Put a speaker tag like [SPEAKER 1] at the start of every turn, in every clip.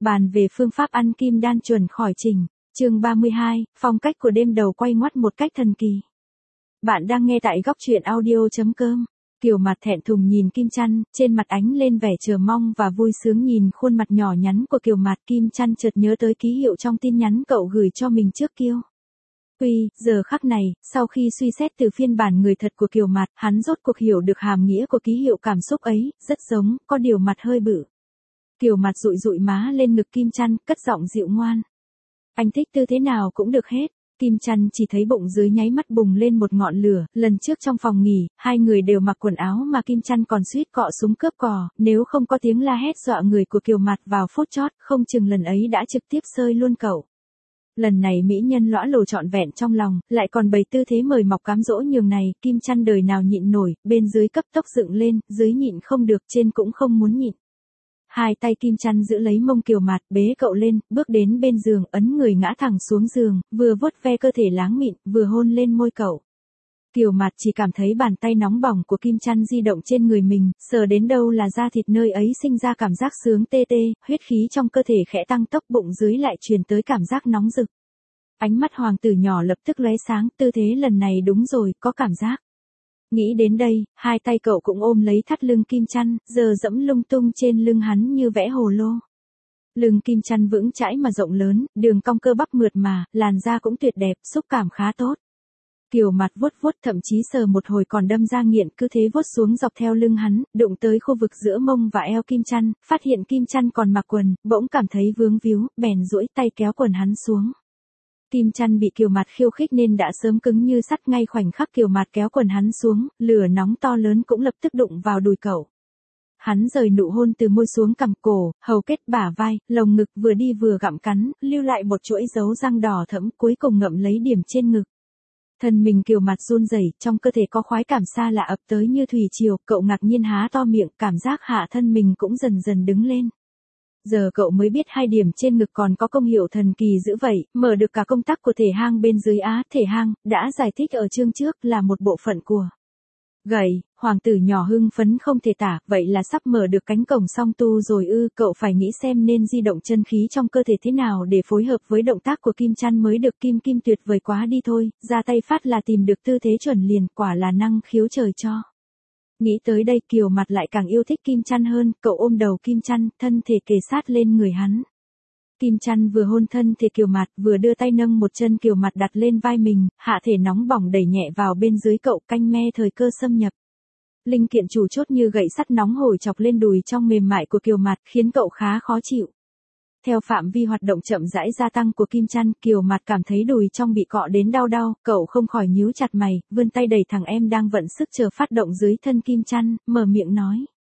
[SPEAKER 1] Bàn về phương pháp ăn kim đan chuẩn khỏi trình. Chương 32, phong cách của đêm đầu quay ngoắt một cách thần kỳ. Bạn đang nghe tại góc truyện audio.com. Kiều Mạt thẹn thùng nhìn Kim Chăn, trên mặt ánh lên vẻ chờ mong và vui sướng nhìn khuôn mặt nhỏ nhắn của Kiều Mạt. Kim Chăn chợt nhớ tới ký hiệu trong tin nhắn cậu gửi cho mình trước kia. Giờ khắc này, sau khi suy xét từ phiên bản người thật của Kiều Mạt, hắn rốt cuộc hiểu được hàm nghĩa của ký hiệu cảm xúc ấy, rất giống, có điều mặt hơi bự. Kiều Mạt dụi dụi má lên ngực Kim Chăn, cất giọng dịu ngoan. Anh thích tư thế nào cũng được hết. Kim Chăn chỉ thấy bụng dưới nháy mắt bùng lên một ngọn lửa. Lần trước trong phòng nghỉ, hai người đều mặc quần áo mà Kim Chăn còn suýt cọ súng cướp cò. Nếu không có tiếng la hét dọa người của Kiều Mạt vào phút chót, không chừng lần ấy đã trực tiếp sơi luôn cậu. Lần này mỹ nhân lõa lồ trọn vẹn trong lòng, lại còn bày tư thế mời mọc cám dỗ nhường này. Kim Chăn đời nào nhịn nổi, bên dưới cấp tốc dựng lên, dưới nhịn không được, trên cũng không muốn nhịn. Hai tay Kim Chăn giữ lấy mông Kiều Mạt, bế cậu lên, bước đến bên giường, ấn người ngã thẳng xuống giường, vừa vuốt ve cơ thể láng mịn, vừa hôn lên môi cậu. Kiều Mạt chỉ cảm thấy bàn tay nóng bỏng của Kim Chăn di động trên người mình, sờ đến đâu là da thịt nơi ấy sinh ra cảm giác sướng tê tê, huyết khí trong cơ thể khẽ tăng tốc, bụng dưới lại truyền tới cảm giác nóng rực. Ánh mắt hoàng tử nhỏ lập tức lóe sáng, tư thế lần này đúng rồi, có cảm giác. Nghĩ đến đây, hai tay cậu cũng ôm lấy thắt lưng Kim Chăn, giờ dẫm lung tung trên lưng hắn như vẽ hồ lô. Lưng Kim Chăn vững chãi mà rộng lớn, đường cong cơ bắp mượt mà, làn da cũng tuyệt đẹp, xúc cảm khá tốt. Kiều Mạt vuốt vuốt, thậm chí sờ một hồi còn đâm ra nghiện, cứ thế vuốt xuống dọc theo lưng hắn, đụng tới khu vực giữa mông và eo Kim Chăn, phát hiện Kim Chăn còn mặc quần, bỗng cảm thấy vướng víu, bèn duỗi tay kéo quần hắn xuống. Kim Chăn bị Kiều Mạt khiêu khích nên đã sớm cứng như sắt, ngay khoảnh khắc Kiều Mạt kéo quần hắn xuống, lửa nóng to lớn cũng lập tức đụng vào đùi cậu. Hắn rời nụ hôn từ môi xuống cằm cổ, hầu kết, bả vai, lồng ngực, vừa đi vừa gặm cắn, lưu lại một chuỗi dấu răng đỏ thẫm, cuối cùng ngậm lấy điểm trên ngực. Thân mình Kiều Mạt run rẩy, trong cơ thể có khoái cảm xa lạ ập tới như thủy triều, cậu ngạc nhiên há to miệng, cảm giác hạ thân mình cũng dần dần đứng lên. Giờ cậu mới biết hai điểm trên ngực còn có công hiệu thần kỳ dữ vậy, mở được cả công tắc của thể hang bên dưới á. Thể hang, đã giải thích ở chương trước, là một bộ phận của gậy. Hoàng tử nhỏ hưng phấn không thể tả, vậy là sắp mở được cánh cổng song tu rồi ư. Cậu phải nghĩ xem nên di động chân khí trong cơ thể thế nào để phối hợp với động tác của Kim Chăn mới được. Kim Kim tuyệt vời quá đi thôi, ra tay phát là tìm được tư thế chuẩn liền, quả là năng khiếu trời cho. Nghĩ tới đây Kiều Mạt lại càng yêu thích Kim Chăn hơn, cậu ôm đầu Kim Chăn, thân thể kề sát lên người hắn. Kim Chăn vừa hôn thân thể Kiều Mạt, vừa đưa tay nâng một chân Kiều Mạt đặt lên vai mình, hạ thể nóng bỏng đẩy nhẹ vào bên dưới cậu, canh me thời cơ xâm nhập. Linh kiện chủ chốt như gậy sắt nóng hổi chọc lên đùi trong mềm mại của Kiều Mạt, khiến cậu khá khó chịu. Theo phạm vi hoạt động chậm rãi gia tăng của Kim Chăn, Kiều Mạt cảm thấy đùi trong bị cọ đến đau đau, cậu không khỏi nhíu chặt mày, vươn tay đẩy thằng em đang vận sức chờ phát động dưới thân Kim Chăn, mở miệng nói.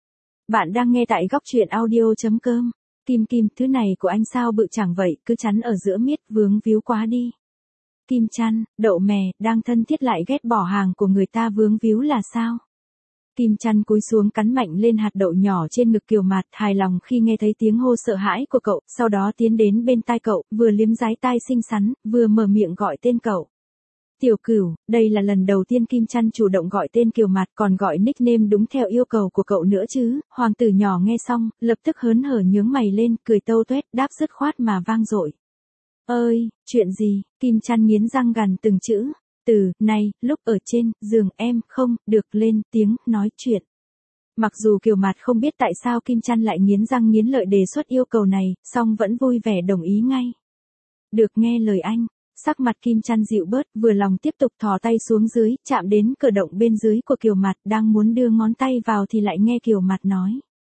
[SPEAKER 1] Bạn đang nghe tại góc truyện audio.com. Kim Kim, thứ này của anh sao bự chẳng vậy, cứ chắn ở giữa miết, vướng víu quá đi. Kim Chăn, đậu mè, đang thân thiết lại ghét bỏ hàng của người ta vướng víu là sao? Kim Chăn cúi xuống cắn mạnh lên hạt đậu nhỏ trên ngực Kiều Mạt, hài lòng khi nghe thấy tiếng hô sợ hãi của cậu, sau đó tiến đến bên tai cậu, vừa liếm dái tai xinh xắn, vừa mở miệng gọi tên cậu. Tiểu Cửu, đây là lần đầu tiên Kim Chăn chủ động gọi tên Kiều Mạt, còn gọi nickname đúng theo yêu cầu của cậu nữa chứ. Hoàng tử nhỏ nghe xong, lập tức hớn hở nhướng mày lên, cười tâu tuét, đáp dứt khoát mà vang dội. Ơi, chuyện gì? Kim Chăn nghiến răng gằn từng chữ. Từ nay, lúc ở trên giường em không được lên tiếng nói chuyện. Mặc dù Kiều Mạt không biết tại sao Kim Chăn lại nghiến răng nghiến lợi đề xuất yêu cầu này, song vẫn vui vẻ đồng ý ngay. Được nghe lời anh, sắc mặt Kim Chăn dịu bớt, vừa lòng tiếp tục thò tay xuống dưới, chạm đến cửa động bên dưới của Kiều Mạt, đang muốn đưa ngón tay vào thì lại nghe Kiều Mạt nói.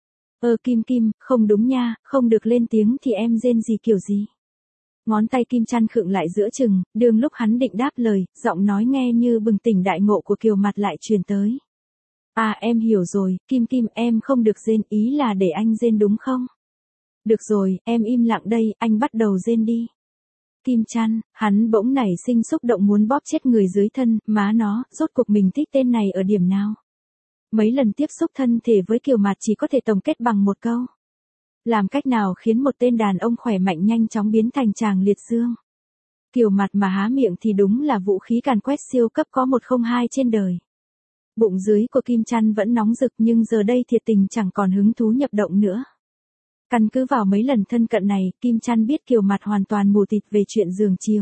[SPEAKER 1] Kim Kim, không đúng nha, không được lên tiếng thì em rên gì kiểu gì. Ngón tay Kim Chăn khựng lại giữa chừng, đường lúc hắn định đáp lời, giọng nói nghe như bừng tỉnh đại ngộ của Kiều Mạt lại truyền tới. À em hiểu rồi, Kim Kim em không được rên, ý là để anh rên đúng không? Được rồi, em im lặng đây, anh bắt đầu rên đi. Kim Chăn, hắn bỗng nảy sinh xúc động muốn bóp chết người dưới thân, má nó, rốt cuộc mình thích tên này ở điểm nào? Mấy lần tiếp xúc thân thể với Kiều Mạt chỉ có thể tổng kết bằng một câu. Làm cách nào khiến một tên đàn ông khỏe mạnh nhanh chóng biến thành chàng liệt dương? Kiều Mạt mà há miệng thì đúng là vũ khí càn quét siêu cấp có 102 trên đời. Bụng dưới của Kim Chăn vẫn nóng rực nhưng giờ đây thiệt tình chẳng còn hứng thú nhập động nữa. Căn cứ vào mấy lần thân cận này, Kim Chăn biết Kiều Mặt hoàn toàn mù tịt về chuyện giường chiếu.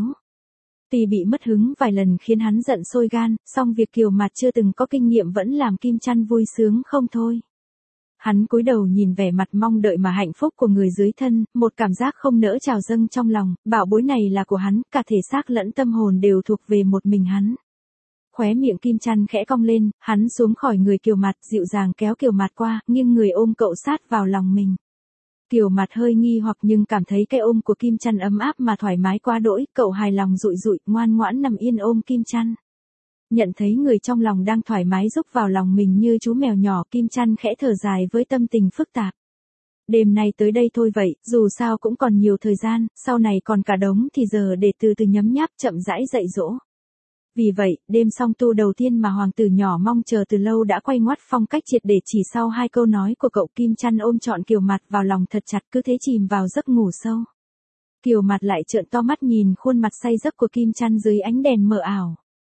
[SPEAKER 1] Tuy bị mất hứng vài lần khiến hắn giận sôi gan, song việc Kiều Mặt chưa từng có kinh nghiệm vẫn làm Kim Chăn vui sướng không thôi. Hắn cúi đầu nhìn vẻ mặt mong đợi mà hạnh phúc của người dưới thân, một cảm giác không nỡ trào dâng trong lòng, bảo bối này là của hắn, cả thể xác lẫn tâm hồn đều thuộc về một mình hắn. Khóe miệng Kim Chăn khẽ cong lên, hắn xuống khỏi người Kiều Mặt, dịu dàng kéo Kiều Mặt qua, nghiêng người ôm cậu sát vào lòng mình. Kiều Mặt hơi nghi hoặc nhưng cảm thấy cái ôm của Kim Chăn ấm áp mà thoải mái quá đỗi, cậu hài lòng dụi dụi, ngoan ngoãn nằm yên ôm Kim Chăn. Nhận thấy người trong lòng đang thoải mái rúc vào lòng mình như chú mèo nhỏ, Kim Chăn khẽ thở dài với tâm tình phức tạp. Đêm nay tới đây thôi vậy, dù sao cũng còn nhiều thời gian, sau này còn cả đống thì giờ để từ từ nhấm nháp chậm rãi dạy dỗ. Vì vậy, đêm song tu đầu tiên mà hoàng tử nhỏ mong chờ từ lâu đã quay ngoắt phong cách triệt để chỉ sau 2 câu nói của cậu. Kim Chăn ôm trọn Kiều Mặt vào lòng thật chặt, cứ thế chìm vào giấc ngủ sâu. Kiều Mặt lại trợn to mắt nhìn khuôn mặt say giấc của Kim Chăn dưới ánh đèn mờ ảo.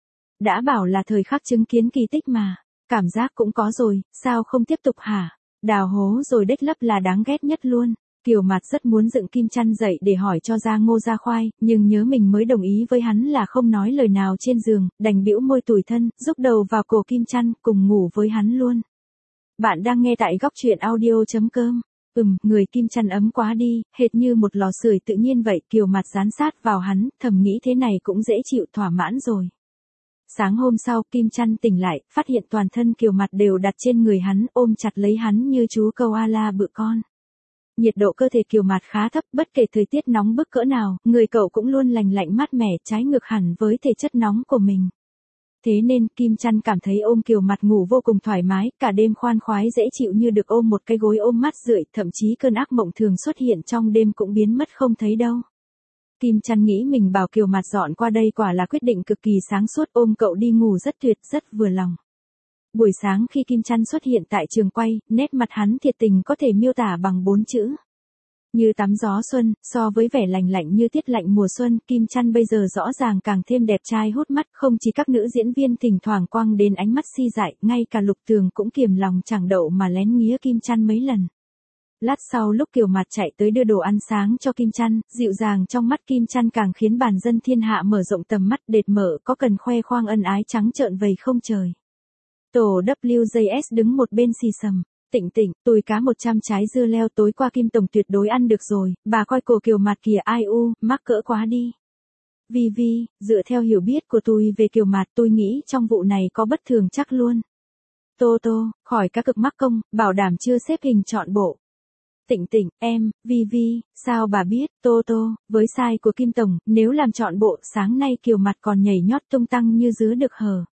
[SPEAKER 1] Đã bảo là thời khắc chứng kiến kỳ tích mà, cảm giác cũng có rồi, sao không tiếp tục hả? Đào hố rồi đếch lấp là đáng ghét nhất luôn. Kiều Mặt rất muốn dựng Kim Chăn dậy để hỏi cho ra ngô ra khoai, nhưng nhớ mình mới đồng ý với hắn là không nói lời nào trên giường, đành bĩu môi tủi thân, rúc đầu vào cổ Kim Chăn, cùng ngủ với hắn luôn. Bạn đang nghe tại góc truyện audio.com. Người Kim Chăn ấm quá đi, hệt như một lò sưởi tự nhiên vậy. Kiều Mặt dán sát vào hắn, thầm nghĩ thế này cũng dễ chịu, thỏa mãn rồi. Sáng hôm sau, Kim Chăn tỉnh lại, phát hiện toàn thân Kiều Mặt đều đặt trên người hắn, ôm chặt lấy hắn như chú koala bự con. Nhiệt độ cơ thể Kiều Mặt khá thấp, bất kể thời tiết nóng bức cỡ nào, người cậu cũng luôn lành lạnh mát mẻ, trái ngược hẳn với thể chất nóng của mình. Thế nên, Kim Chăn cảm thấy ôm Kiều Mặt ngủ vô cùng thoải mái, cả đêm khoan khoái dễ chịu như được ôm một cái gối ôm mát rượi, thậm chí cơn ác mộng thường xuất hiện trong đêm cũng biến mất không thấy đâu. Kim Chăn nghĩ mình bảo Kiều Mặt dọn qua đây quả là quyết định cực kỳ sáng suốt, ôm cậu đi ngủ rất tuyệt, rất vừa lòng. Buổi sáng khi Kim Chăn xuất hiện tại trường quay, nét mặt hắn thiệt tình có thể miêu tả bằng 4 chữ. Như tắm gió xuân, so với vẻ lành lạnh như tiết lạnh mùa xuân, Kim Chăn bây giờ rõ ràng càng thêm đẹp trai hút mắt, không chỉ các nữ diễn viên thỉnh thoảng quăng đến ánh mắt si dại, ngay cả Lục Tường cũng kiềm lòng chẳng đậu mà lén nghía Kim Chăn mấy lần. Lát sau lúc Kiều Mặt chạy tới đưa đồ ăn sáng cho Kim Chăn, dịu dàng trong mắt Kim Chăn càng khiến bản dân thiên hạ mở rộng tầm mắt, đệt mở, có cần khoe khoang ân ái trắng trợn vầy không trời. Tổ WJS đứng một bên xì xầm. Tịnh Tịnh, tùi cá 100 trái dưa leo tối qua Kim Tổng tuyệt đối ăn được rồi, bà coi cổ Kiều Mặt kìa, ai u, mắc cỡ quá đi. Vi, dựa theo hiểu biết của tôi về Kiều Mặt, tôi nghĩ trong vụ này có bất thường chắc luôn. Tô, khỏi cá cực mắc công, bảo đảm chưa xếp hình trọn bộ. Tịnh, em, Vi, sao bà biết, Tô, với size của Kim Tổng, nếu làm trọn bộ, sáng nay Kiều Mặt còn nhảy nhót tung tăng như dứa được hở.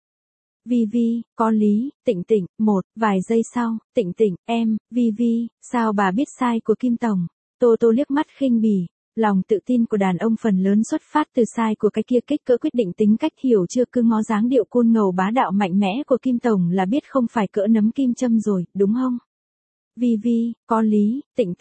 [SPEAKER 1] Vi, có lý. Tịnh, vài giây sau, Tịnh, em, Vi, sao bà biết size của Kim Tổng? Tô liếc mắt khinh bỉ. Lòng tự tin của đàn ông phần lớn xuất phát từ size của cái kia kích cỡ quyết định tính cách, hiểu chưa? Cứ ngó dáng điệu côn ngầu bá đạo mạnh mẽ của Kim Tổng là biết không phải cỡ nấm kim châm rồi, đúng không? Vi, có lý. Tịnh,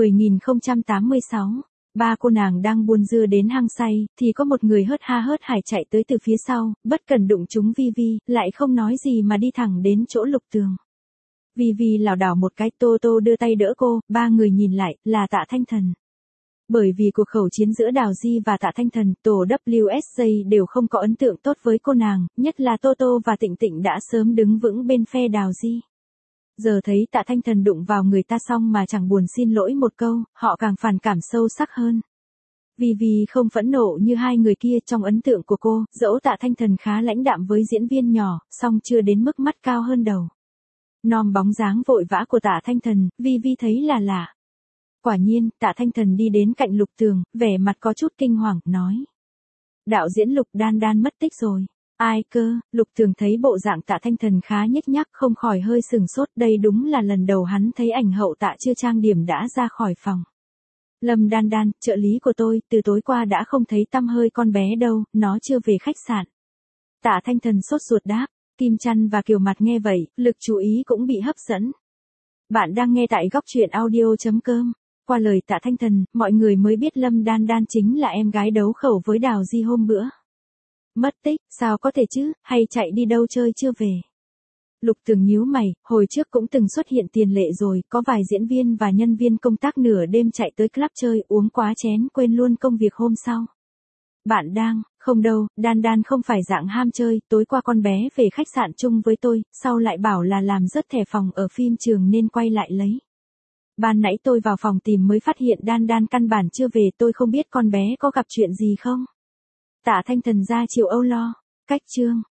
[SPEAKER 1] 10.086. Ba cô nàng đang buôn dưa đến hang say, thì có một người hớt ha hớt hải chạy tới từ phía sau, bất cần đụng trúng Vi, lại không nói gì mà đi thẳng đến chỗ Lục Tường. Vi lảo đảo một cái, Tô đưa tay đỡ cô, ba người nhìn lại, là Tạ Thanh Thần. Bởi vì cuộc khẩu chiến giữa Đào Di và Tạ Thanh Thần, tổ WSJ đều không có ấn tượng tốt với cô nàng, nhất là Tô và Tịnh đã sớm đứng vững bên phe Đào Di. Giờ thấy Tạ Thanh Thần đụng vào người ta xong mà chẳng buồn xin lỗi một câu, họ càng phản cảm sâu sắc hơn. Vi không phẫn nộ như hai người kia, trong ấn tượng của cô, dẫu Tạ Thanh Thần khá lãnh đạm với diễn viên nhỏ, song chưa đến mức mắt cao hơn đầu. Nom bóng dáng vội vã của Tạ Thanh Thần, Vi thấy là lạ. Quả nhiên, Tạ Thanh Thần đi đến cạnh Lục Tường, vẻ mặt có chút kinh hoàng, nói. Đạo diễn Lục Đan mất tích rồi. Ai cơ? Lục Tường thấy bộ dạng Tạ Thanh Thần khá nhếch nhác, không khỏi hơi sừng sốt, đây đúng là lần đầu hắn thấy ảnh hậu Tạ chưa trang điểm đã ra khỏi phòng. Lâm Đan, trợ lý của tôi, từ tối qua đã không thấy tăm hơi con bé đâu, nó chưa về khách sạn. Tạ Thanh Thần sốt ruột đáp. Kim Chăn và Kiều Mặt nghe vậy, lực chú ý cũng bị hấp dẫn. Bạn đang nghe tại góc truyện audio.com. Qua lời Tạ Thanh Thần, mọi người mới biết Lâm Đan chính là em gái đấu khẩu với Đào Di hôm bữa. Mất tích, sao có thể chứ, hay chạy đi đâu chơi chưa về. Lục Tường nhíu mày, hồi trước cũng từng xuất hiện tiền lệ rồi, có vài diễn viên và nhân viên công tác nửa đêm chạy tới club chơi uống quá chén quên luôn công việc hôm sau. Bạn đang, không đâu, Đan Đan không phải dạng ham chơi, tối qua con bé về khách sạn chung với tôi, sau lại bảo là làm rớt thẻ phòng ở phim trường nên quay lại lấy. Ban nãy tôi vào phòng tìm mới phát hiện Đan Đan căn bản chưa về, tôi không biết con bé có gặp chuyện gì không. Tạ Thanh Thần ra chiều âu lo. Cách chương